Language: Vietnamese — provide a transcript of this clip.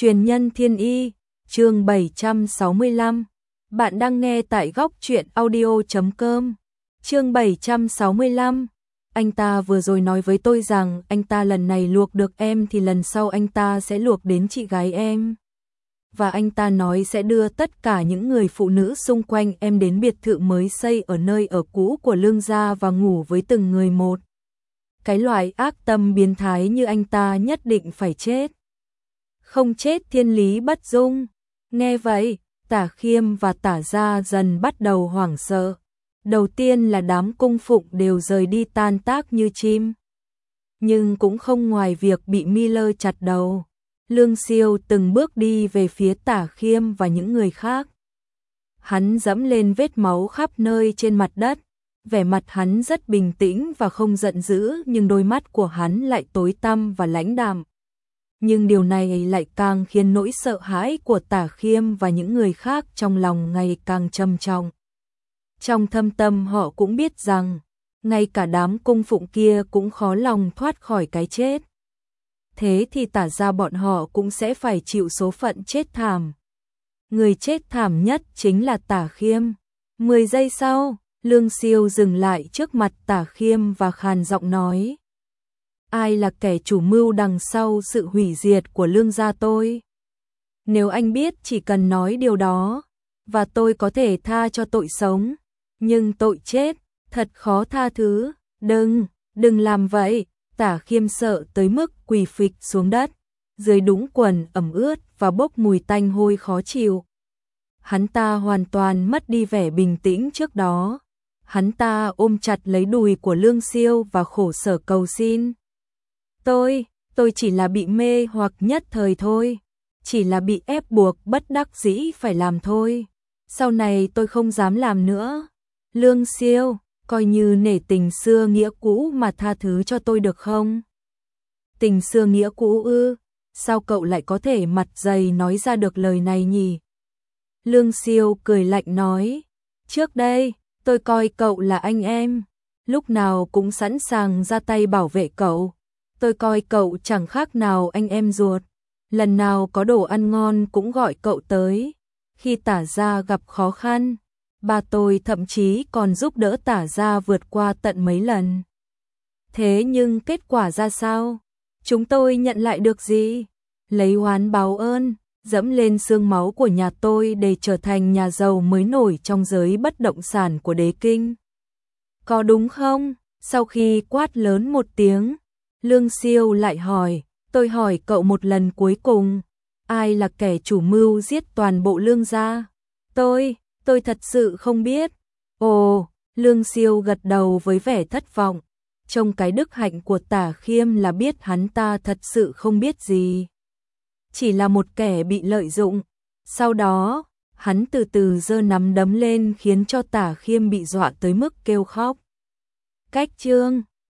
Truyền nhân thiên y, chương 765. Bạn đang nghe tại góc truyện audio.com. Chương 765. Anh ta vừa rồi nói với tôi rằng anh ta lần này luộc được em thì lần sau anh ta sẽ luộc đến chị gái em. Và anh ta nói sẽ đưa tất cả những người phụ nữ xung quanh em đến biệt thự mới xây ở nơi ở cũ của Lương gia và ngủ với từng người một. Cái loại ác tâm biến thái như anh ta nhất định phải chết. Không chết thiên lý bất dung. Nghe vậy, Tả Khiêm và Tả Gia dần bắt đầu hoảng sợ. Đầu tiên là đám cung phụng đều rời đi tan tác như chim. Nhưng cũng không ngoài việc bị Miller chặt đầu. Lương Siêu từng bước đi về phía Tả Khiêm và những người khác. Hắn dẫm lên vết máu khắp nơi trên mặt đất. Vẻ mặt hắn rất bình tĩnh và không giận dữ, nhưng đôi mắt của hắn lại tối tăm và lãnh đạm. Nhưng điều này lại càng khiến nỗi sợ hãi của Tả Khiêm và những người khác trong lòng ngày càng trầm trọng. Trong thâm tâm họ cũng biết rằng, ngay cả đám cung phụng kia cũng khó lòng thoát khỏi cái chết. Thế thì Tả gia bọn họ cũng sẽ phải chịu số phận chết thảm. Người chết thảm nhất chính là Tả Khiêm. 10 giây sau, Lương Siêu dừng lại trước mặt Tả Khiêm và khàn giọng nói: ai là kẻ chủ mưu đằng sau sự hủy diệt của Lương gia tôi? Nếu anh biết chỉ cần nói điều đó, và tôi có thể tha cho tội sống, nhưng tội chết, thật khó tha thứ. Đừng làm vậy. Tả Khiêm sợ tới mức quỳ phịch xuống đất, dưới đũng quần ẩm ướt và bốc mùi tanh hôi khó chịu. Hắn ta hoàn toàn mất đi vẻ bình tĩnh trước đó. Hắn ta ôm chặt lấy đùi của Lương Siêu và khổ sở cầu xin: Tôi chỉ là bị mê hoặc nhất thời thôi, chỉ là bị ép buộc bất đắc dĩ phải làm thôi. Sau này tôi không dám làm nữa. Lương Siêu, coi như nể tình xưa nghĩa cũ mà tha thứ cho tôi được không? Tình xưa nghĩa cũ ư? Sao cậu lại có thể mặt dày nói ra được lời này nhỉ? Lương Siêu cười lạnh nói: trước đây, tôi coi cậu là anh em, lúc nào cũng sẵn sàng ra tay bảo vệ cậu. Tôi coi cậu chẳng khác nào anh em ruột, lần nào có đồ ăn ngon cũng gọi cậu tới. Khi Tả gia gặp khó khăn, ba tôi thậm chí còn giúp đỡ Tả gia vượt qua tận mấy lần. Thế nhưng kết quả ra sao? Chúng tôi nhận lại được gì? Lấy oán báo ơn, dẫm lên xương máu của nhà tôi để trở thành nhà giàu mới nổi trong giới bất động sản của Đế Kinh. Có đúng không? Sau khi quát lớn một tiếng, Lương Siêu lại hỏi: tôi hỏi cậu một lần cuối cùng, ai là kẻ chủ mưu giết toàn bộ Lương gia? Tôi thật sự không biết. Ồ, Lương Siêu gật đầu với vẻ thất vọng. Trong cái đức hạnh của Tả Khiêm là biết hắn ta thật sự không biết gì. Chỉ là một kẻ bị lợi dụng. Sau đó, hắn từ từ giơ nắm đấm lên khiến cho Tả Khiêm bị dọa tới mức kêu khóc. Cách chương